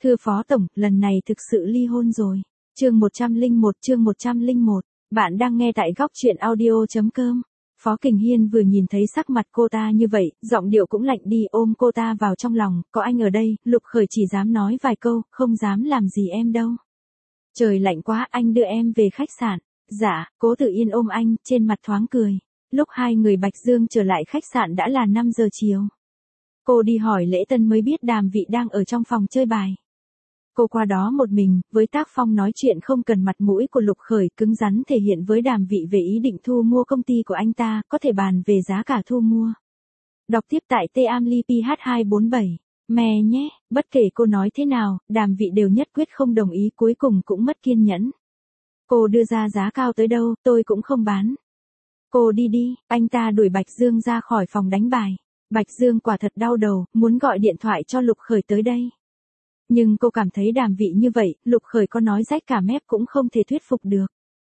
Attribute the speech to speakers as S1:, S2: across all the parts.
S1: Thưa Phó Tổng, lần này thực sự ly hôn rồi. Chương 101. Bạn đang nghe tại góc truyện audio.com. Phó Kình Hiên vừa nhìn thấy sắc mặt cô ta như vậy, giọng điệu cũng lạnh đi, ôm cô ta vào trong lòng. Có anh ở đây, Lục Khởi chỉ dám nói vài câu, không dám làm gì em đâu. Trời lạnh quá, anh đưa em về khách sạn. Dạ, Cố Tử Yên ôm anh, trên mặt thoáng cười. Lúc hai người Bạch Dương trở lại khách sạn đã là 5 giờ chiều. Cô đi hỏi lễ tân mới biết Đàm Vị đang ở trong phòng chơi bài. Cô qua đó một mình, với tác phong nói chuyện không cần mặt mũi của Lục Khởi, cứng rắn thể hiện với Đàm Vị về ý định thu mua công ty của anh ta, có thể bàn về giá cả thu mua. Đọc tiếp tại T-Amli PH247. Mẹ nhé, bất kể cô nói thế nào, Đàm Vị đều nhất quyết không đồng ý, cuối cùng cũng mất kiên nhẫn. Cô đưa ra giá cao tới đâu, tôi cũng không bán. Cô đi đi, anh ta đuổi Bạch Dương ra khỏi phòng đánh bài. Bạch Dương quả thật đau đầu, muốn gọi điện thoại cho Lục Khởi tới đây. Nhưng cô cảm thấy Đàm Vị như vậy, Lục Khởi có nói rách cả mép cũng không thể thuyết phục được.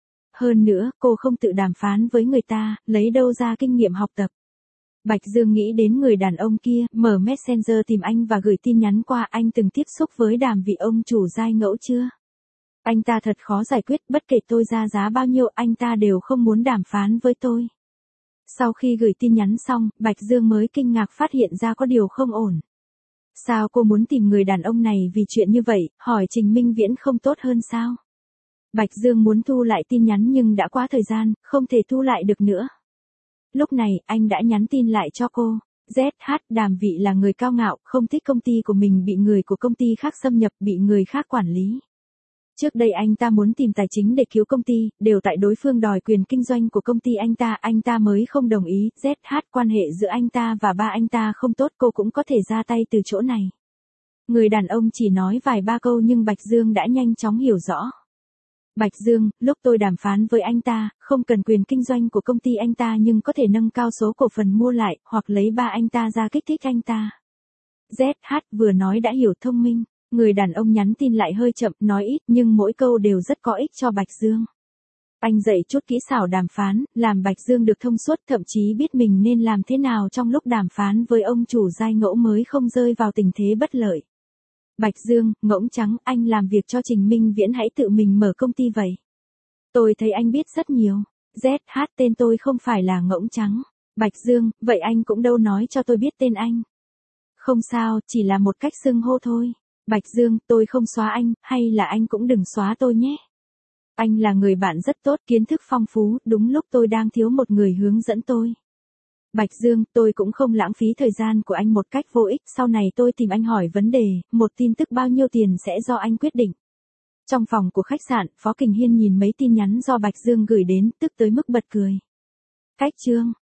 S1: Hơn nữa, cô không tự đàm phán với người ta, lấy đâu ra kinh nghiệm học tập. Bạch Dương nghĩ đến người đàn ông kia, mở Messenger tìm anh và gửi tin nhắn qua. Anh từng tiếp xúc với Đàm Vị ông chủ giai ngẫu chưa? Anh ta thật khó giải quyết, bất kể tôi ra giá bao nhiêu anh ta đều không muốn đàm phán với tôi. Sau khi gửi tin nhắn xong, Bạch Dương mới kinh ngạc phát hiện ra có điều không ổn. Sao cô muốn tìm người đàn ông này vì chuyện như vậy, hỏi Trình Minh Viễn không tốt hơn sao? Bạch Dương muốn thu lại tin nhắn nhưng đã quá thời gian, không thể thu lại được nữa. Lúc này, anh đã nhắn tin lại cho cô. ZH, Đàm Vị là người cao ngạo, không thích công ty của mình bị người của công ty khác xâm nhập, bị người khác quản lý. Trước đây anh ta muốn tìm tài chính để cứu công ty, đều tại đối phương đòi quyền kinh doanh của công ty anh ta mới không đồng ý. ZH, quan hệ giữa anh ta và ba anh ta không tốt, cô cũng có thể ra tay từ chỗ này. Người đàn ông chỉ nói vài ba câu nhưng Bạch Dương đã nhanh chóng hiểu rõ. Bạch Dương, lúc tôi đàm phán với anh ta, không cần quyền kinh doanh của công ty anh ta nhưng có thể nâng cao số cổ phần mua lại, hoặc lấy ba anh ta ra kích thích anh ta. ZH vừa nói đã hiểu thông minh. Người đàn ông nhắn tin lại hơi chậm, nói ít nhưng mỗi câu đều rất có ích cho Bạch Dương. Anh dạy chút kỹ xảo đàm phán, làm Bạch Dương được thông suốt, thậm chí biết mình nên làm thế nào trong lúc đàm phán với ông chủ giai ngẫu mới không rơi vào tình thế bất lợi. Bạch Dương, ngỗng trắng, anh làm việc cho Trình Minh Viễn hãy tự mình mở công ty vậy. Tôi thấy anh biết rất nhiều. ZH, tên tôi không phải là ngỗng trắng. Bạch Dương, vậy anh cũng đâu nói cho tôi biết tên anh. Không sao, chỉ là một cách xưng hô thôi. Bạch Dương, tôi không xóa anh, hay là anh cũng đừng xóa tôi nhé. Anh là người bạn rất tốt, kiến thức phong phú, đúng lúc tôi đang thiếu một người hướng dẫn tôi. Bạch Dương, tôi cũng không lãng phí thời gian của anh một cách vô ích, sau này tôi tìm anh hỏi vấn đề, một tin tức bao nhiêu tiền sẽ do anh quyết định. Trong phòng của khách sạn, Phó Kình Hiên nhìn mấy tin nhắn do Bạch Dương gửi đến, tức tới mức bật cười. Cách chương